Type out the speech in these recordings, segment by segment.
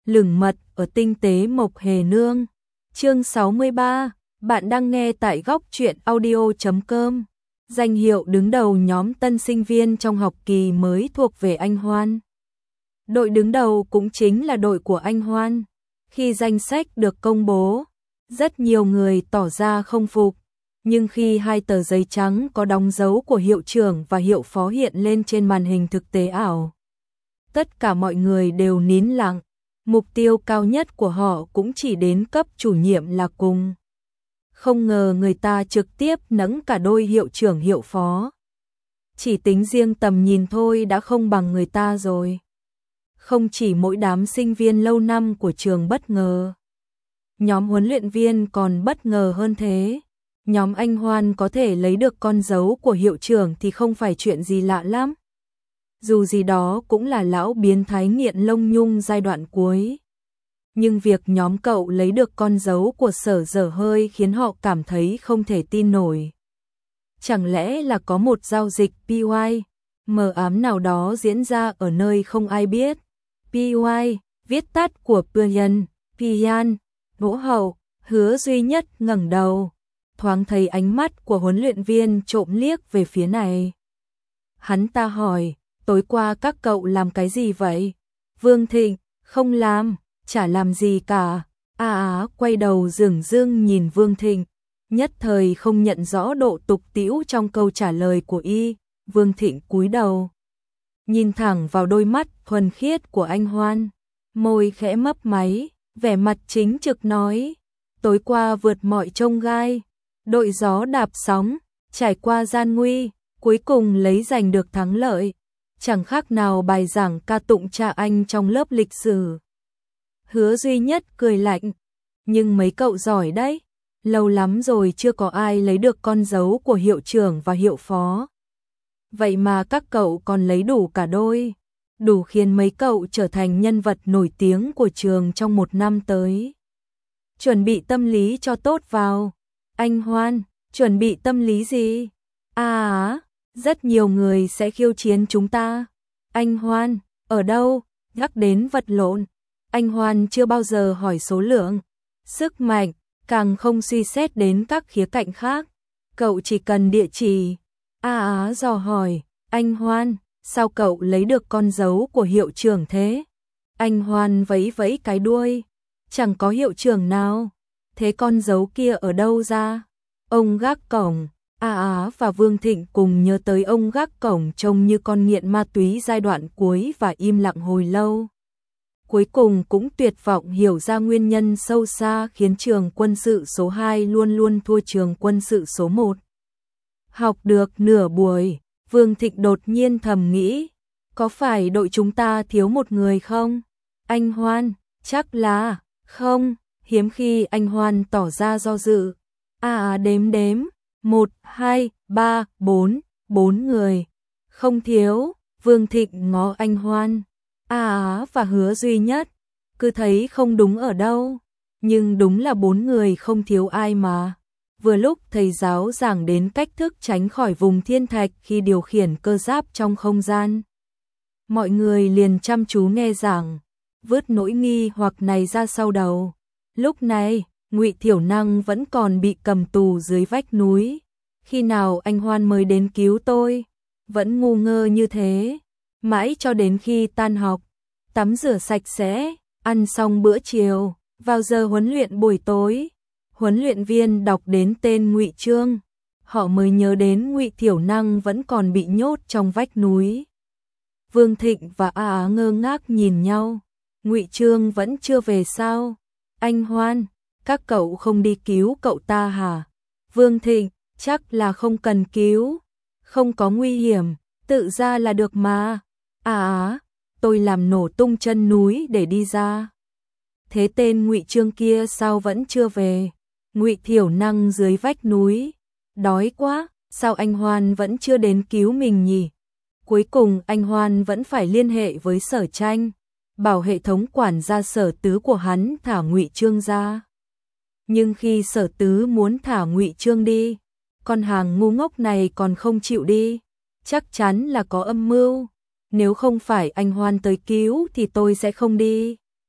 lửng mật ở tinh tế Mộc Hề Nương. Chương 63, bạn đang nghe tại góc truyện audio.com. Danh hiệu đứng đầu nhóm tân sinh viên trong học kỳ mới thuộc về anh Hoan. Đội đứng đầu cũng chính là đội của anh Hoan. Khi danh sách được công bố, rất nhiều người tỏ ra không phục. Nhưng khi hai tờ giấy trắng có đóng dấu của hiệu trưởng và hiệu phó hiện lên trên màn hình thực tế ảo, tất cả mọi người đều nín lặng. Mục tiêu cao nhất của họ cũng chỉ đến cấp chủ nhiệm là cùng. Không ngờ người ta trực tiếp nẫng cả đôi hiệu trưởng hiệu phó. Chỉ tính riêng tầm nhìn thôi đã không bằng người ta rồi. Không chỉ mỗi đám sinh viên lâu năm của trường bất ngờ, nhóm huấn luyện viên còn bất ngờ hơn thế. Nhóm anh Hoan có thể lấy được con dấu của hiệu trưởng thì không phải chuyện gì lạ lắm. Dù gì đó cũng là lão biến thái nghiện lông nhung giai đoạn cuối. Nhưng việc nhóm cậu lấy được con dấu của Sở dở hơi khiến họ cảm thấy không thể tin nổi. Chẳng lẽ là có một giao dịch PY mờ ám nào đó diễn ra ở nơi không ai biết. PY, viết tắt của Pian, Đỗ Hậu. Hứa Duy Nhất ngẩng đầu, thoáng thấy ánh mắt của huấn luyện viên trộm liếc về phía này. Hắn ta hỏi, tối qua các cậu làm cái gì vậy? Vương Thịnh, không làm, chả làm gì cả. Quay đầu dửng dưng nhìn Vương Thịnh, nhất thời không nhận rõ độ tục tĩu trong câu trả lời của y. Vương Thịnh cúi đầu, nhìn thẳng vào đôi mắt thuần khiết của anh Hoan, môi khẽ mấp máy, vẻ mặt chính trực nói, tối qua vượt mọi chông gai, đội gió đạp sóng, trải qua gian nguy, cuối cùng lấy giành được thắng lợi, chẳng khác nào bài giảng ca tụng cha anh trong lớp lịch sử. Hứa Duy Nhất cười lạnh, nhưng mấy cậu giỏi đấy, lâu lắm rồi chưa có ai lấy được con dấu của hiệu trưởng và hiệu phó. Vậy mà các cậu còn lấy đủ cả đôi, đủ khiến mấy cậu trở thành nhân vật nổi tiếng của trường trong một năm tới. Chuẩn bị tâm lý cho tốt vào. Anh Hoan, chuẩn bị tâm lý gì? Rất nhiều người sẽ khiêu chiến chúng ta. Anh Hoan, ở đâu? Nhắc đến vật lộn, anh Hoan chưa bao giờ hỏi số lượng, sức mạnh, càng không suy xét đến các khía cạnh khác. Cậu chỉ cần địa chỉ. Dò hỏi, anh Hoan, sao cậu lấy được con dấu của hiệu trưởng thế? Anh Hoan vẫy vẫy cái đuôi, chẳng có hiệu trưởng nào. Thế con dấu kia ở đâu ra? Ông gác cổng. Và Vương Thịnh cùng nhớ tới ông gác cổng trông như con nghiện ma túy giai đoạn cuối và im lặng hồi lâu. Cuối cùng cũng tuyệt vọng hiểu ra nguyên nhân sâu xa khiến trường quân sự số 2 luôn luôn thua trường quân sự số 1. Học được nửa buổi, Vương Thịnh đột nhiên thầm nghĩ, có phải đội chúng ta thiếu một người không? Anh Hoan, chắc là không. Hiếm khi anh Hoan tỏ ra do dự. Đếm 1, 2, 3, 4, 4 người. Không thiếu. Vương Thịnh ngó anh Hoan, và Hứa Duy Nhất, cứ thấy không đúng ở đâu. Nhưng đúng là 4 người không thiếu ai mà. Vừa lúc thầy giáo giảng đến cách thức tránh khỏi vùng thiên thạch khi điều khiển cơ giáp trong không gian. Mọi người liền chăm chú nghe giảng, vứt nỗi nghi hoặc này ra sau đầu. Lúc này, Ngụy Thiểu Năng vẫn còn bị cầm tù dưới vách núi. Khi nào anh Hoan mới đến cứu tôi? Vẫn ngu ngơ như thế. Mãi cho đến khi tan học, tắm rửa sạch sẽ, ăn xong bữa chiều, vào giờ huấn luyện buổi tối, huấn luyện viên đọc đến tên Ngụy Trương, họ mới nhớ đến Ngụy Thiểu Năng vẫn còn bị nhốt trong vách núi. Vương Thịnh và ngơ ngác nhìn nhau. Ngụy Trương vẫn chưa về sao? Anh Hoan, các cậu không đi cứu cậu ta hả? Vương Thịnh, chắc là không cần cứu, không có nguy hiểm, tự ra là được mà. Tôi làm nổ tung chân núi để đi ra. Thế tên Ngụy Trương kia sao vẫn chưa về? Ngụy Thiểu Năng dưới vách núi, đói quá, sao anh Hoan vẫn chưa đến cứu mình nhỉ? Cuối cùng anh Hoan vẫn phải liên hệ với Sở Tranh, bảo hệ thống quản gia Sở Tứ của hắn thả Ngụy Trương ra. Nhưng khi Sở Tứ muốn thả Ngụy Trương đi, con hàng ngu ngốc này còn không chịu đi, chắc chắn là có âm mưu. Nếu không phải anh Hoan tới cứu thì tôi sẽ không đi.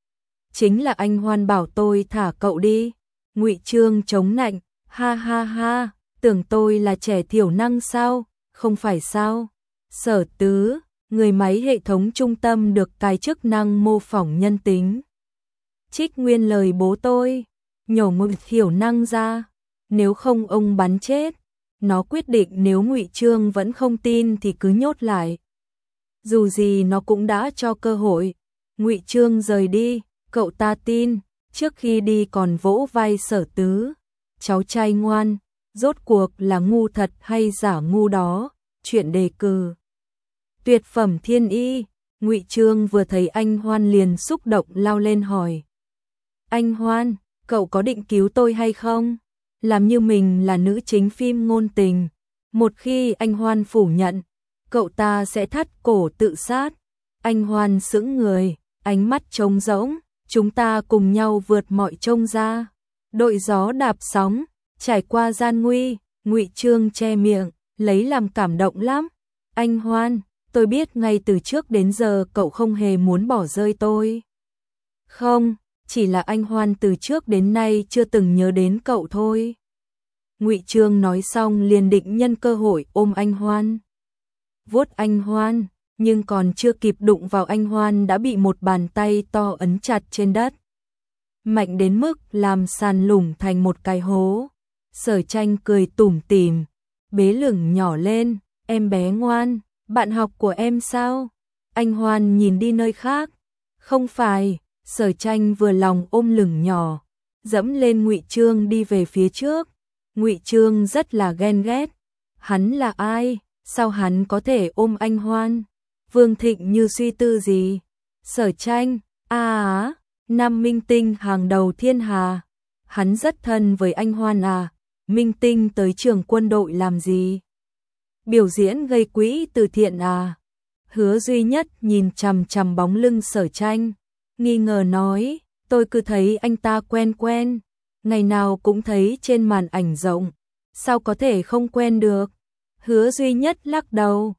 chính là anh Hoan bảo tôi thả cậu đi. Ngụy Trương chống nạnh, ha ha ha, tưởng tôi là trẻ thiểu năng sao, không phải sao. Sở Tứ, người máy hệ thống trung tâm được cài chức năng mô phỏng nhân tính. Trích nguyên lời bố tôi, nhổ một thiểu năng ra, nếu không ông bắn chết. Nó quyết định nếu Ngụy Trương vẫn không tin thì cứ nhốt lại. Dù gì nó cũng đã cho cơ hội. Ngụy Trương rời đi, cậu ta tin, trước khi đi còn vỗ vai Sở Tứ. Cháu trai ngoan, rốt cuộc là ngu thật hay giả ngu đó, chuyện đề cử. Tuyệt phẩm thiên y, Ngụy Trương vừa thấy anh Hoan liền xúc động lao lên hỏi. Anh Hoan, cậu có định cứu tôi hay không? Làm như mình là nữ chính phim ngôn tình. Một khi anh Hoan phủ nhận, cậu ta sẽ thắt cổ tự sát. Anh Hoan sững người, ánh mắt trống rỗng, chúng ta cùng nhau vượt mọi trông gai. Đội gió đạp sóng, trải qua gian nguy, Ngụy Trương che miệng, lấy làm cảm động lắm. Anh Hoan, tôi biết ngay từ trước đến giờ cậu không hề muốn bỏ rơi tôi. Không, chỉ là anh Hoan từ trước đến nay chưa từng nhớ đến cậu thôi. Ngụy Trương nói xong liền định nhân cơ hội ôm anh Hoan. Vuốt anh Hoan, nhưng còn chưa kịp đụng vào anh Hoan đã bị một bàn tay to ấn chặt trên đất. Mạnh đến mức làm sàn lủng thành một cái hố. Sở Tranh cười tủm tỉm, bế lửng nhỏ lên, em bé ngoan, bạn học của em sao? Anh Hoan nhìn đi nơi khác. Không phải, Sở Tranh vừa lòng ôm lửng nhỏ, dẫm lên Ngụy Trương đi về phía trước. Ngụy Trương rất là ghen ghét. Hắn là ai? Sao hắn có thể ôm anh Hoan? Vương Thịnh như suy tư gì. Sở Tranh, nam minh tinh hàng đầu thiên hà. Hắn rất thân với anh Hoan à? Minh tinh tới trường quân đội làm gì? Biểu diễn gây quỹ từ thiện à? Hứa Duy Nhất nhìn chằm chằm bóng lưng Sở Tranh, nghi ngờ nói, tôi cứ thấy anh ta quen quen, ngày nào cũng thấy trên màn ảnh rộng, sao có thể không quen được? Hứa Duy Nhất lắc đầu,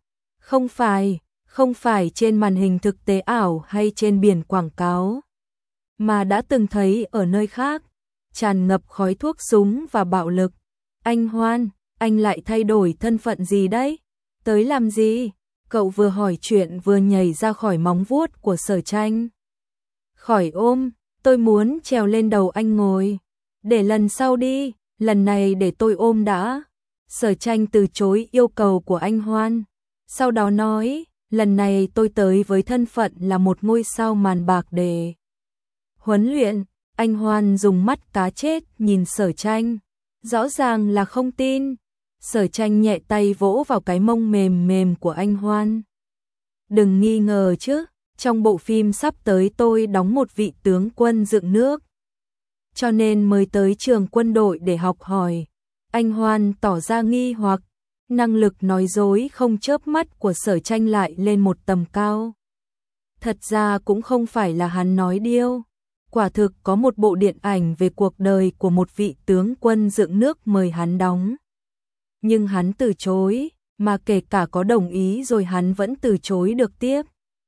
không phải trên màn hình thực tế ảo hay trên biển quảng cáo, mà đã từng thấy ở nơi khác, tràn ngập khói thuốc súng và bạo lực. Anh Hoan, anh lại thay đổi thân phận gì đấy? Tới làm gì? Cậu vừa hỏi chuyện vừa nhảy ra khỏi móng vuốt của Sở Tranh. Khỏi ôm, tôi muốn trèo lên đầu anh ngồi. Để lần sau đi, lần này để tôi ôm đã. Sở Tranh từ chối yêu cầu của anh Hoan. Sau đó nói, lần này tôi tới với thân phận là một ngôi sao màn bạc để huấn luyện. Anh Hoan dùng mắt cá chết nhìn Sở Tranh, rõ ràng là không tin. Sở Tranh nhẹ tay vỗ vào cái mông mềm mềm của anh Hoan. Đừng nghi ngờ chứ, trong bộ phim sắp tới tôi đóng một vị tướng quân dựng nước, cho nên mới tới trường quân đội để học hỏi. Anh Hoan tỏ ra nghi hoặc, năng lực nói dối không chớp mắt của Sở Tranh lại lên một tầm cao. Thật ra cũng không phải là hắn nói điêu, quả thực có một bộ điện ảnh về cuộc đời của một vị tướng quân dựng nước mời hắn đóng. Nhưng hắn từ chối, mà kể cả có đồng ý rồi hắn vẫn từ chối được tiếp.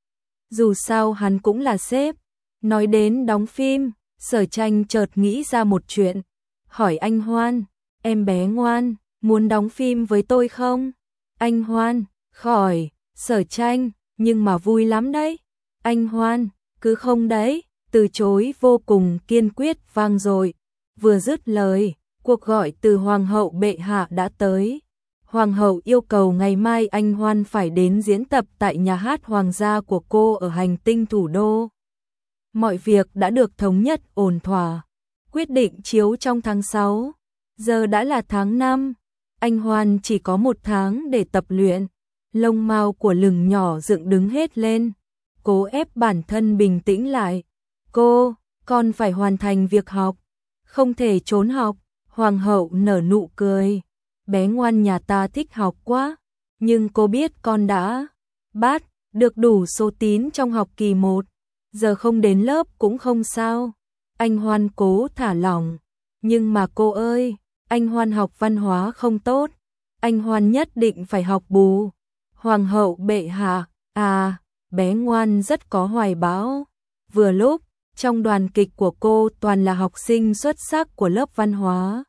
Dù sao hắn cũng là sếp. Nói đến đóng phim, Sở Tranh chợt nghĩ ra một chuyện, hỏi anh Hoan, em bé ngoan, muốn đóng phim với tôi không? Anh Hoan, khỏi. Sở Tranh, nhưng mà vui lắm đấy. Anh Hoan, cứ không đấy, từ chối vô cùng kiên quyết vang dội. Vừa dứt lời, cuộc gọi từ Hoàng hậu bệ hạ đã tới. Hoàng hậu yêu cầu ngày mai anh Hoan phải đến diễn tập tại nhà hát hoàng gia của cô ở hành tinh thủ đô. Mọi việc đã được thống nhất ổn thỏa, quyết định chiếu trong tháng 6. Giờ đã là tháng 5, anh Hoan chỉ có 1 tháng để tập luyện. Lông mao của lửng nhỏ dựng đứng hết lên, cố ép bản thân bình tĩnh lại. Con phải hoàn thành việc học, không thể trốn học. Hoàng hậu nở nụ cười, bé ngoan nhà ta thích học quá, nhưng cô biết con đã bắt được đủ số tín trong học kỳ 1, giờ không đến lớp cũng không sao. Anh Hoan cố thả lỏng, nhưng mà cô ơi, anh Hoan học văn hóa không tốt, anh Hoan nhất định phải học bù. Hoàng hậu bệ hạ, bé ngoan rất có hoài bão. Vừa lúc, Trong đoàn kịch của cô toàn là học sinh xuất sắc của lớp văn hóa.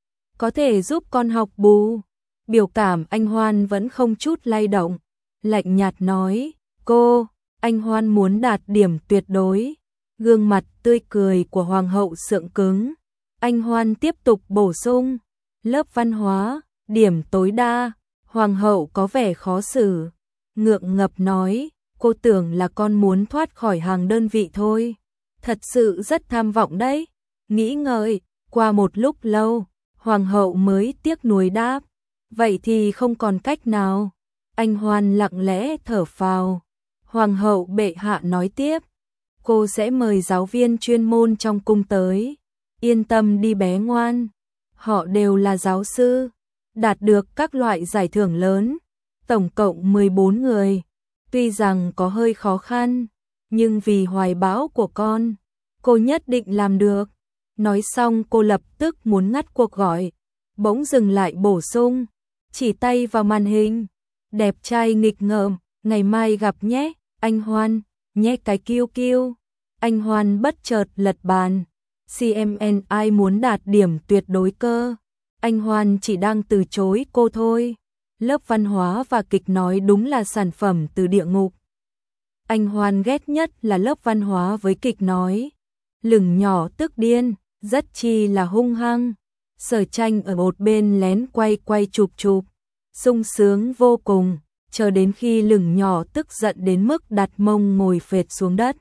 Có thể giúp con học bù. Biểu cảm anh Hoan vẫn không chút lay động. Lạnh nhạt nói, cô, anh Hoan muốn đạt điểm tuyệt đối. Gương mặt tươi cười của Hoàng hậu sượng cứng. Anh Hoan tiếp tục bổ sung, lớp văn hóa, điểm tối đa. Hoàng hậu có vẻ khó xử. Ngượng ngập nói, cô tưởng là con muốn thoát khỏi hàng đơn vị thôi. Thật sự rất tham vọng đấy. Nghĩ ngợi, qua một lúc lâu, Hoàng hậu mới tiếc nuối đáp. Vậy thì không còn cách nào. Anh Hoan lặng lẽ thở phào. Hoàng hậu bệ hạ nói tiếp. Cô sẽ mời giáo viên chuyên môn trong cung tới. Yên tâm đi bé ngoan. Họ đều là giáo sư. Đạt được các loại giải thưởng lớn. Tổng cộng 14 người. Tuy rằng có hơi khó khăn. Nhưng vì hoài bão của con, cô nhất định làm được. Nói xong cô lập tức muốn ngắt cuộc gọi. Bỗng dừng lại bổ sung. Chỉ tay vào màn hình. Đẹp trai nghịch ngợm, ngày mai gặp nhé, anh Hoan, nhé cái kiêu kiêu. Anh Hoan bất chợt lật bàn. CMN ai muốn đạt điểm tuyệt đối cơ. Anh Hoan chỉ đang từ chối cô thôi. Lớp văn hóa và kịch nói đúng là sản phẩm từ địa ngục. Anh Hoan ghét nhất là lớp văn hóa với kịch nói. Lửng nhỏ tức điên, rất chi là hung hăng. Sở Tranh ở một bên lén quay chụp chụp. Sung sướng vô cùng, chờ đến khi Lửng nhỏ tức giận đến mức đặt mông ngồi phệt xuống đất.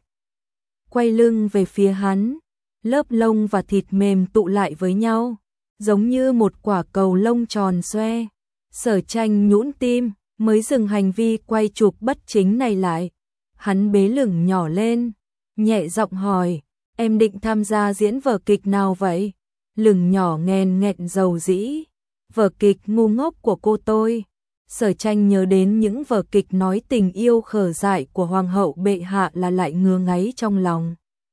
Quay lưng về phía hắn, lớp lông và thịt mềm tụ lại với nhau, giống như một quả cầu lông tròn xoe. Sở Tranh nhũn tim, mới dừng hành vi quay chụp bất chính này lại. Hắn bế Lửng nhỏ lên, nhẹ giọng hỏi, em định tham gia diễn vở kịch nào vậy? Lửng nhỏ nghẹn nghẹn dầu dĩ. Vở kịch ngu ngốc của cô tôi. Sở Tranh nhớ đến những vở kịch nói tình yêu khờ dại của Hoàng hậu bệ hạ là lại ngứa ngáy trong lòng.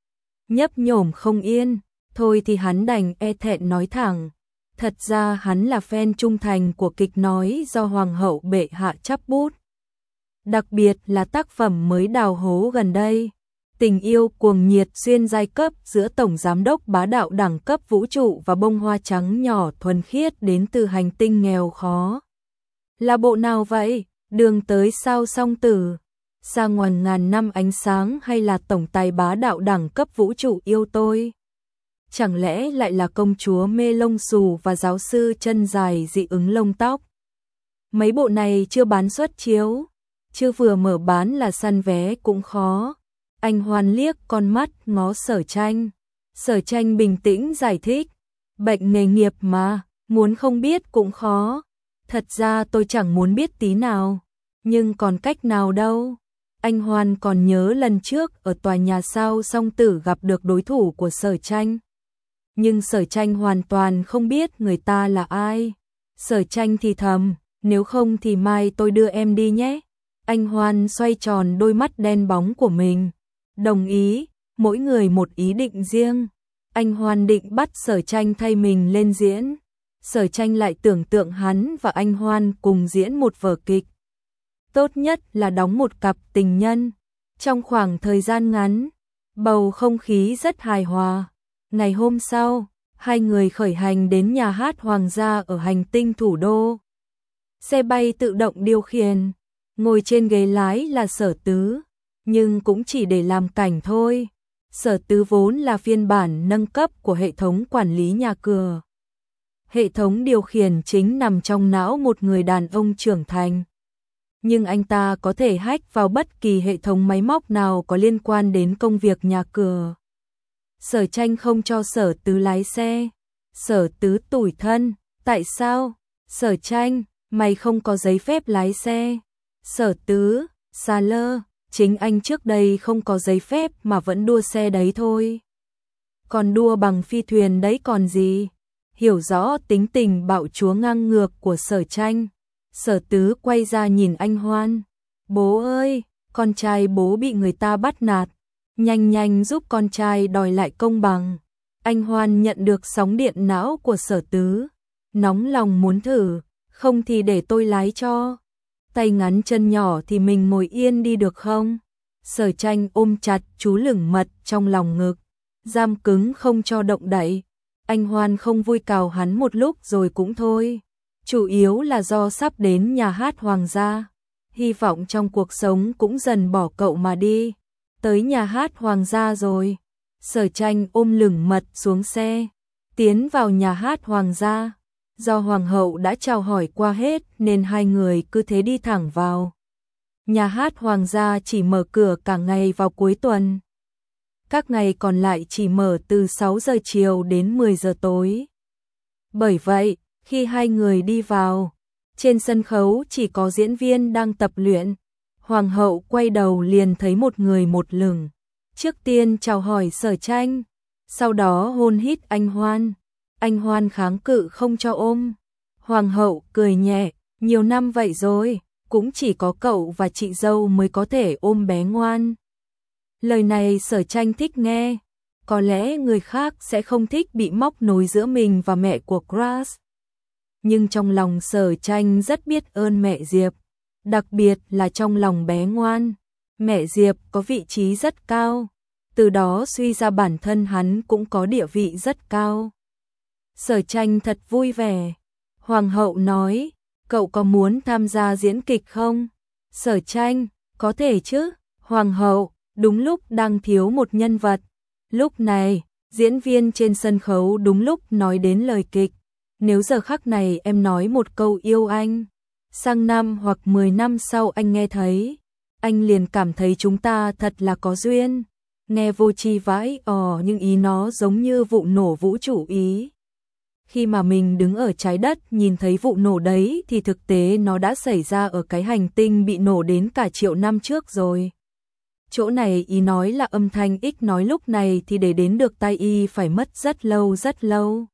Nhấp nhổm không yên, thôi thì hắn đành e thẹn nói thẳng. Thật ra hắn là fan trung thành của kịch nói do Hoàng hậu bệ hạ chắp bút. Đặc biệt là tác phẩm mới đào hố gần đây. Tình yêu cuồng nhiệt xuyên giai cấp giữa tổng giám đốc bá đạo đẳng cấp vũ trụ và bông hoa trắng nhỏ thuần khiết đến từ hành tinh nghèo khó. Là bộ nào vậy? Đường tới sao song tử? Xa ngoằn ngàn năm ánh sáng hay là tổng tài bá đạo đẳng cấp vũ trụ yêu tôi? Chẳng lẽ lại là công chúa mê lông xù và giáo sư chân dài dị ứng lông tóc? Mấy bộ này chưa bán xuất chiếu, chưa vừa mở bán là săn vé cũng khó. Anh Hoan liếc con mắt ngó Sở Tranh. Sở Tranh bình tĩnh giải thích. Bệnh nghề nghiệp mà, muốn không biết cũng khó. Thật ra tôi chẳng muốn biết tí nào. Nhưng còn cách nào đâu. Anh Hoan còn nhớ lần trước ở tòa nhà sao song tử gặp được đối thủ của Sở Tranh. Nhưng Sở Tranh hoàn toàn không biết người ta là ai. Sở Tranh thì thầm, nếu không thì mai tôi đưa em đi nhé. Anh Hoan xoay tròn đôi mắt đen bóng của mình. Đồng ý, mỗi người một ý định riêng. Anh Hoan định bắt Sở Tranh thay mình lên diễn. Sở Tranh lại tưởng tượng hắn và anh Hoan cùng diễn một vở kịch. Tốt nhất là đóng một cặp tình nhân. Trong khoảng thời gian ngắn, bầu không khí rất hài hòa. Ngày hôm sau, hai người khởi hành đến nhà hát hoàng gia ở hành tinh thủ đô. Xe bay tự động điều khiển, ngồi trên ghế lái là Sở Tứ. Nhưng cũng chỉ để làm cảnh thôi. Sở Tứ vốn là phiên bản nâng cấp của hệ thống quản lý nhà cửa. Hệ thống điều khiển chính nằm trong não một người đàn ông trưởng thành. Nhưng anh ta có thể hack vào bất kỳ hệ thống máy móc nào có liên quan đến công việc nhà cửa. Sở Tranh không cho Sở Tứ lái xe. Sở Tứ tủi thân. Tại sao? Sở Tranh, mày không có giấy phép lái xe. Sở Tứ, xà lơ. Chính anh trước đây không có giấy phép mà vẫn đua xe đấy thôi. Còn đua bằng phi thuyền đấy còn gì. Hiểu rõ tính tình bạo chúa ngang ngược của Sở Tranh. Sở Tứ quay ra nhìn anh Hoan. Bố ơi, con trai bố bị người ta bắt nạt. Nhanh nhanh giúp con trai đòi lại công bằng. Anh Hoan nhận được sóng điện não của Sở Tứ. Nóng lòng muốn thử, không thì để tôi lái cho. Tay ngắn chân nhỏ thì mình ngồi yên đi được không? Sở Tranh ôm chặt chú lửng mật trong lòng ngực, giam cứng không cho động đậy. Anh Hoan không vui cào hắn một lúc rồi cũng thôi. Chủ yếu là do sắp đến nhà hát hoàng gia. Hy vọng trong cuộc sống cũng dần bỏ cậu mà đi. Tới nhà hát hoàng gia rồi. Sở Tranh ôm lửng mật xuống xe, tiến vào nhà hát hoàng gia. Do hoàng hậu đã chào hỏi qua hết nên hai người cứ thế đi thẳng vào. Nhà hát hoàng gia chỉ mở cửa cả ngày vào cuối tuần. Các ngày còn lại chỉ mở từ 6 giờ chiều đến 10 giờ tối. Bởi vậy, khi hai người đi vào, trên sân khấu chỉ có diễn viên đang tập luyện. Hoàng hậu quay đầu liền thấy một người một lửng. Trước tiên chào hỏi Sở Tranh, sau đó hôn hít anh Hoan. Anh Hoan kháng cự không cho ôm. Hoàng hậu cười nhẹ, nhiều năm vậy rồi, cũng chỉ có cậu và chị dâu mới có thể ôm bé ngoan. Lời này Sở Tranh thích nghe, có lẽ người khác sẽ không thích bị móc nối giữa mình và mẹ của Grace. Nhưng trong lòng Sở Tranh rất biết ơn mẹ Diệp, đặc biệt là trong lòng bé ngoan. Mẹ Diệp có vị trí rất cao, từ đó suy ra bản thân hắn cũng có địa vị rất cao. Sở Tranh thật vui vẻ. Hoàng hậu nói, cậu có muốn tham gia diễn kịch không? Sở Tranh, có thể chứ. Hoàng hậu, đúng lúc đang thiếu một nhân vật. Lúc này, diễn viên trên sân khấu đúng lúc nói đến lời kịch. Nếu giờ khắc này em nói một câu yêu anh, sang năm hoặc 10 năm sau anh nghe thấy, anh liền cảm thấy chúng ta thật là có duyên. Nghe vô tri vãi nhưng ý nó giống như vụ nổ vũ trụ ý. Khi mà mình đứng ở trái đất nhìn thấy vụ nổ đấy thì thực tế nó đã xảy ra ở cái hành tinh bị nổ đến cả triệu năm trước rồi. Chỗ này ý nói là âm thanh X nói lúc này thì để đến được tai y phải mất rất lâu rất lâu.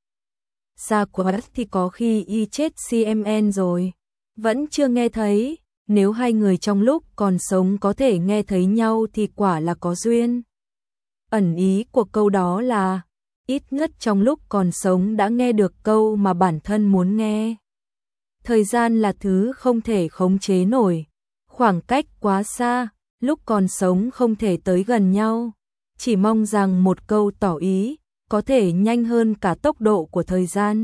Xa quá thì có khi y chết CMN rồi. Vẫn chưa nghe thấy, nếu hai người trong lúc còn sống có thể nghe thấy nhau thì quả là có duyên. Ẩn ý của câu đó là ít nhất trong lúc còn sống đã nghe được câu mà bản thân muốn nghe. Thời gian là thứ không thể khống chế nổi, khoảng cách quá xa, lúc còn sống không thể tới gần nhau. Chỉ mong rằng một câu tỏ ý có thể nhanh hơn cả tốc độ của thời gian.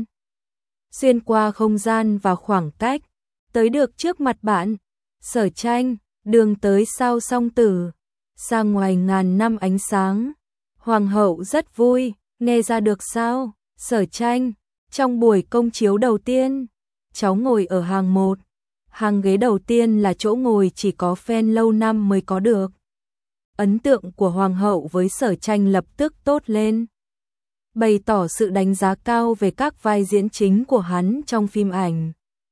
Xuyên qua không gian và khoảng cách, tới được trước mặt bạn. Sở Tranh, đường tới sao song tử, xa ngoài ngàn năm ánh sáng. Hoàng hậu rất vui, nghe ra được sao? Sở Tranh, trong buổi công chiếu đầu tiên, cháu ngồi ở hàng 1. Hàng ghế đầu tiên là chỗ ngồi chỉ có fan lâu năm mới có được. Ấn tượng của Hoàng hậu với Sở Tranh lập tức tốt lên, bày tỏ sự đánh giá cao về các vai diễn chính của hắn trong phim ảnh.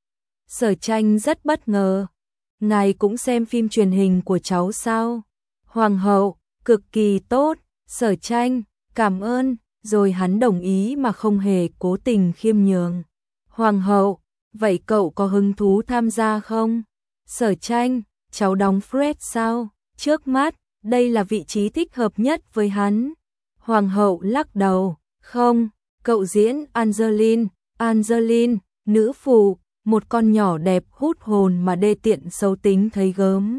Sở Tranh rất bất ngờ. Ngài cũng xem phim truyền hình của cháu sao? Hoàng hậu, cực kỳ tốt. Sở Tranh, cảm ơn. Rồi hắn đồng ý mà không hề cố tình khiêm nhường. Hoàng hậu, vậy cậu có hứng thú tham gia không? Sở Tranh, cháu đóng Fred sao? Trước mắt, đây là vị trí thích hợp nhất với hắn. Hoàng hậu lắc đầu, không, cậu diễn Angeline. Angeline, nữ phụ, một con nhỏ đẹp hút hồn mà đê tiện xấu tính thấy gớm.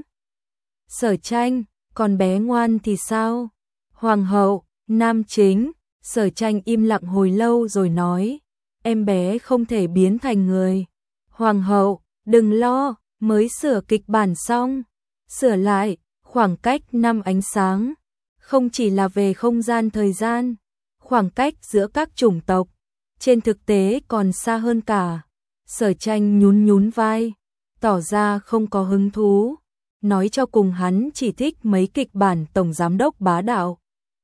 Sở Tranh, còn bé ngoan thì sao? Hoàng hậu, nam chính. Sở Tranh im lặng hồi lâu rồi nói, em bé không thể biến thành người. Hoàng hậu, đừng lo, mới sửa kịch bản xong. Sửa lại, khoảng cách năm ánh sáng, không chỉ là về không gian thời gian, khoảng cách giữa các chủng tộc, trên thực tế còn xa hơn cả. Sở Tranh nhún nhún vai, tỏ ra không có hứng thú, nói cho cùng hắn chỉ thích mấy kịch bản tổng giám đốc bá đạo.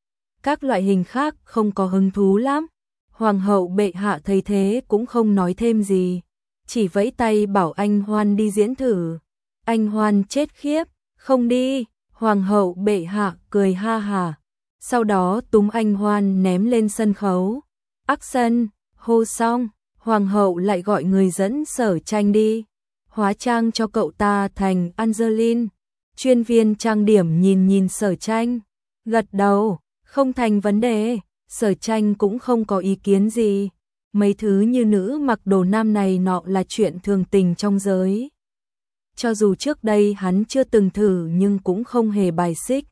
Các loại hình khác không có hứng thú lắm. Hoàng hậu bệ hạ thấy thế cũng không nói thêm gì, chỉ vẫy tay bảo anh Hoan đi diễn thử. Anh Hoan chết khiếp, không đi. Hoàng hậu bệ hạ cười ha hà, sau đó túm anh Hoan ném lên sân khấu. Action, hô xong, Hoàng hậu lại gọi người dẫn Sở Tranh đi, hóa trang cho cậu ta thành Angeline. Chuyên viên trang điểm nhìn Sở Tranh, gật đầu, không thành vấn đề. Sở Tranh cũng không có ý kiến gì, mấy thứ như nữ mặc đồ nam này nọ là chuyện thường tình trong giới cho dù trước đây hắn chưa từng thử nhưng cũng không hề bài xích.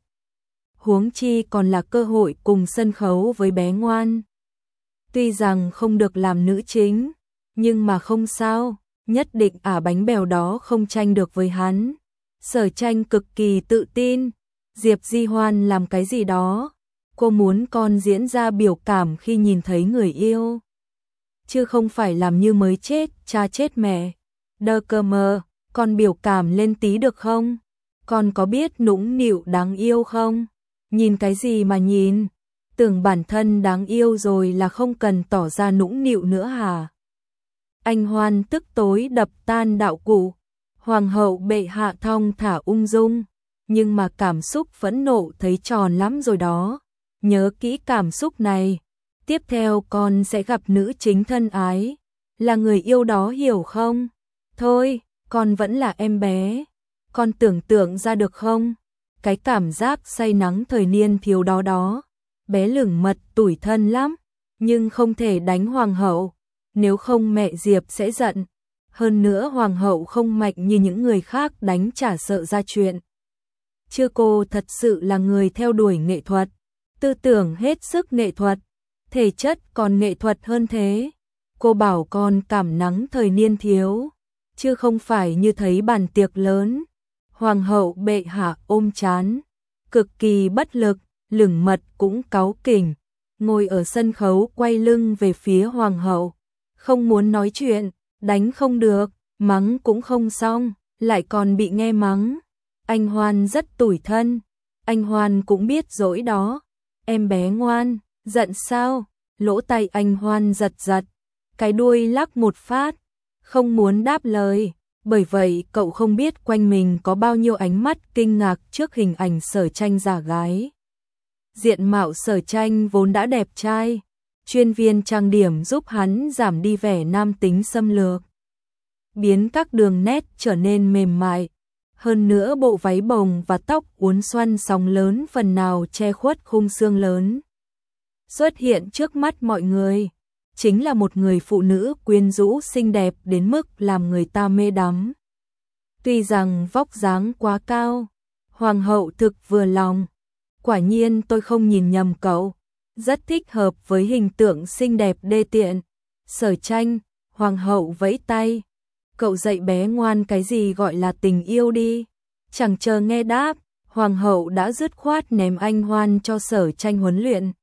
Huống chi còn là cơ hội cùng sân khấu với bé ngoan. Tuy rằng không được làm nữ chính, nhưng mà không sao, nhất định bánh bèo đó không tranh được với hắn. Sở Tranh cực kỳ tự tin, Diệp Di Hoan làm cái gì đó, cô muốn con diễn ra biểu cảm khi nhìn thấy người yêu. Chứ không phải làm như mới chết, cha chết mẹ. Đơ cơ mơ, con biểu cảm lên tí được không? Con có biết nũng nịu đáng yêu không? Nhìn cái gì mà nhìn? Tưởng bản thân đáng yêu rồi là không cần tỏ ra nũng nịu nữa hả? Anh Hoan tức tối đập tan đạo cụ. Hoàng hậu bệ hạ thong thả ung dung, nhưng mà cảm xúc phẫn nộ thấy tròn lắm rồi đó. Nhớ kỹ cảm xúc này. Tiếp theo con sẽ gặp nữ chính thân ái, là người yêu đó hiểu không? Thôi, con vẫn là em bé. Con tưởng tượng ra được không? Cái cảm giác say nắng thời niên thiếu đó đó. Bé lửng mật tủi thân lắm, nhưng không thể đánh hoàng hậu, nếu không mẹ Diệp sẽ giận. Hơn nữa hoàng hậu không mạnh như những người khác đánh chả sợ ra chuyện. Chứ cô thật sự là người theo đuổi nghệ thuật, tư tưởng hết sức nghệ thuật, thể chất còn nghệ thuật hơn thế. Cô bảo con cảm nắng thời niên thiếu, chứ không phải như thấy bàn tiệc lớn. Hoàng hậu bệ hạ ôm chán, cực kỳ bất lực, lửng mật cũng cáu kỉnh, ngồi ở sân khấu quay lưng về phía hoàng hậu, không muốn nói chuyện, đánh không được, mắng cũng không xong, lại còn bị nghe mắng. Anh Hoan rất tủi thân, anh Hoan cũng biết dỗi đó. Em bé ngoan, giận sao? Lỗ tai anh Hoan giật giật, cái đuôi lắc một phát, không muốn đáp lời. Bởi vậy cậu không biết quanh mình có bao nhiêu ánh mắt kinh ngạc trước hình ảnh Sở Tranh giả gái. Diện mạo Sở Tranh vốn đã đẹp trai, chuyên viên trang điểm giúp hắn giảm đi vẻ nam tính xâm lược, biến các đường nét trở nên mềm mại. Hơn nữa bộ váy bồng và tóc uốn xoăn sóng lớn phần nào che khuất khung xương lớn. Xuất hiện trước mắt mọi người, chính là một người phụ nữ quyến rũ xinh đẹp đến mức làm người ta mê đắm. Tuy rằng vóc dáng quá cao, hoàng hậu thực vừa lòng. Quả nhiên tôi không nhìn nhầm cậu, rất thích hợp với hình tượng xinh đẹp đê tiện. Sở Tranh, hoàng hậu vẫy tay. Cậu dạy bé ngoan cái gì gọi là tình yêu đi. Chẳng chờ nghe đáp, hoàng hậu đã dứt khoát ném anh Hoan cho Sở Tranh huấn luyện.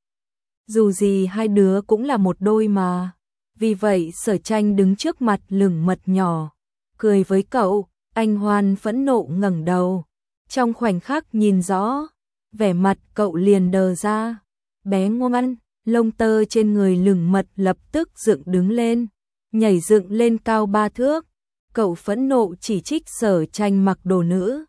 Dù gì hai đứa cũng là một đôi mà. Vì vậy Sở Tranh đứng trước mặt lửng mật nhỏ, cười với cậu. Anh Hoan phẫn nộ ngẩng đầu, trong khoảnh khắc nhìn rõ, vẻ mặt cậu liền đờ ra. Bé ngoan, lông tơ trên người lửng mật lập tức dựng đứng lên, nhảy dựng lên cao 3 thước. Cậu phẫn nộ chỉ trích Sở Tranh mặc đồ nữ.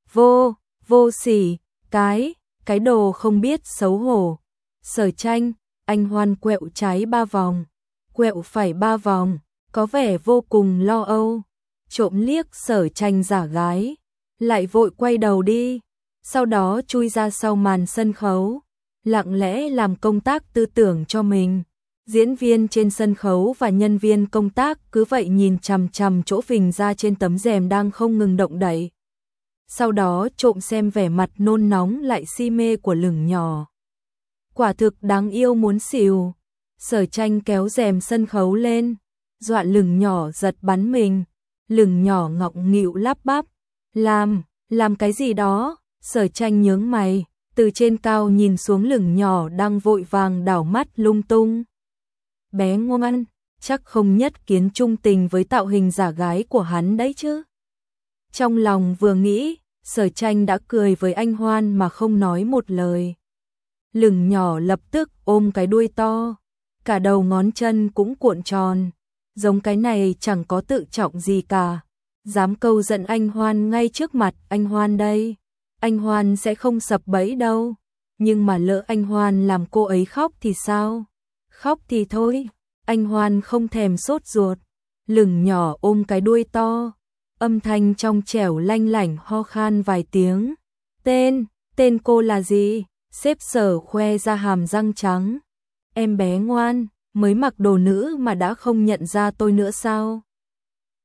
Vô sỉ, cái đồ không biết xấu hổ. Sở Tranh, anh Hoan quẹo trái 3 vòng, quẹo phải 3 vòng, có vẻ vô cùng lo âu. Trộm liếc Sở Tranh giả gái, lại vội quay đầu đi, sau đó chui ra sau màn sân khấu, lặng lẽ làm công tác tư tưởng cho mình. Diễn viên trên sân khấu và nhân viên công tác cứ vậy nhìn chằm chằm chỗ phình ra trên tấm rèm đang không ngừng động đậy. Sau đó trộm xem vẻ mặt nôn nóng lại si mê của lửng nhỏ. Quả thực đáng yêu muốn xỉu. Sở Tranh kéo rèm sân khấu lên, dọa lửng nhỏ giật bắn mình. Lửng nhỏ ngọng nghịu lắp bắp. Làm cái gì đó? Sở Tranh nhướng mày, từ trên cao nhìn xuống lửng nhỏ đang vội vàng đảo mắt lung tung. Bé ngoan, chắc không nhất kiến trung tình với tạo hình giả gái của hắn đấy chứ. Trong lòng vừa nghĩ, Sở Tranh đã cười với anh Hoan mà không nói một lời. Lửng nhỏ lập tức ôm cái đuôi to, cả đầu ngón chân cũng cuộn tròn, giống cái này chẳng có tự trọng gì cả. Dám câu giận anh Hoan ngay trước mặt anh Hoan đây. Anh Hoan sẽ không sập bẫy đâu. Nhưng mà lỡ anh Hoan làm cô ấy khóc thì sao? Khóc thì thôi, anh Hoan không thèm sốt ruột. Lửng nhỏ ôm cái đuôi to, âm thanh trong trẻo lanh lảnh ho khan vài tiếng. Tên cô là gì? Xếp Sở khoe ra hàm răng trắng. Em bé ngoan, mới mặc đồ nữ mà đã không nhận ra tôi nữa sao?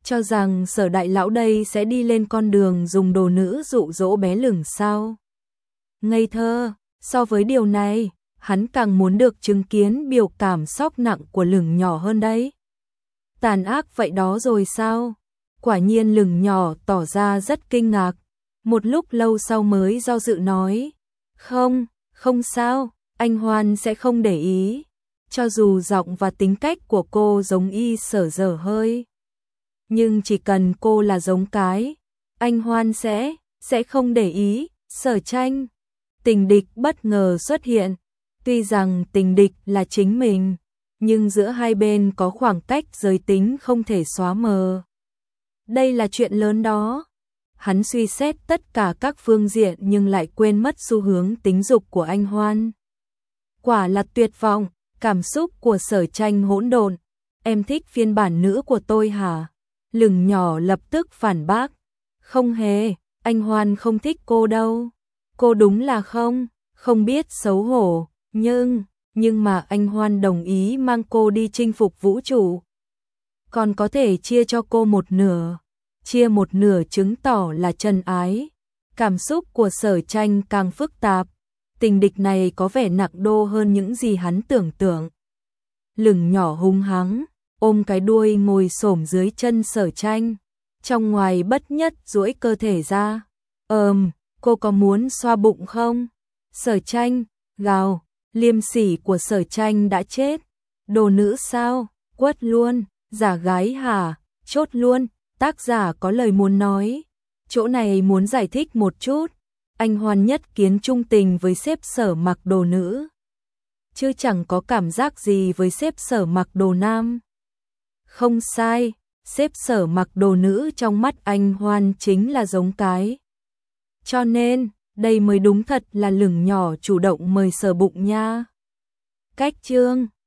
cho rằng Sở đại lão đây sẽ đi lên con đường dùng đồ nữ dụ dỗ bé Lửng sao? Ngây thơ, so với điều này, hắn càng muốn được chứng kiến biểu cảm sốc nặng của Lửng nhỏ hơn đấy. Tàn ác vậy đó rồi sao? Quả nhiên Lửng nhỏ tỏ ra rất kinh ngạc, một lúc lâu sau mới do dự nói, không, không sao, anh Hoan sẽ không để ý, cho dù giọng và tính cách của cô giống y Sở dở hơi. Nhưng chỉ cần cô là giống cái, anh Hoan sẽ không để ý. Sở Tranh, tình địch bất ngờ xuất hiện, tuy rằng tình địch là chính mình, nhưng giữa hai bên có khoảng cách giới tính không thể xóa mờ. Đây là chuyện lớn đó. Hắn suy xét tất cả các phương diện nhưng lại quên mất xu hướng tính dục của anh Hoan. Quả là tuyệt vọng, cảm xúc của Sở Tranh hỗn độn. Em thích phiên bản nữ của tôi hả? Lửng nhỏ lập tức phản bác. Không hề, anh Hoan không thích cô đâu. Cô đúng là không biết xấu hổ, nhưng mà anh Hoan đồng ý mang cô đi chinh phục vũ trụ. Còn có thể chia cho cô một nửa. Chia một nửa chứng tỏ là trần ái. Cảm xúc của Sở Tranh càng phức tạp. Tình địch này có vẻ nặng đô hơn những gì hắn tưởng tượng. Lửng nhỏ hung hăng, ôm cái đuôi ngồi xổm dưới chân Sở Tranh. Trong ngoài bất nhất duỗi cơ thể ra. Cô có muốn xoa bụng không? Sở Tranh, gào, liêm sỉ của Sở Tranh đã chết. Đồ nữ sao? Quất luôn, giả gái hả? Chốt luôn, tác giả có lời muốn nói. Chỗ này muốn giải thích một chút. Anh Hoan nhất kiến trung tình với sếp Sở mặc đồ nữ, chứ chẳng có cảm giác gì với sếp Sở mặc đồ nam. Không sai, sếp Sở mặc đồ nữ trong mắt anh Hoan chính là giống cái. Cho nên, đây mới đúng thật là Lửng nhỏ chủ động mời Sở bụng nha. Cách chương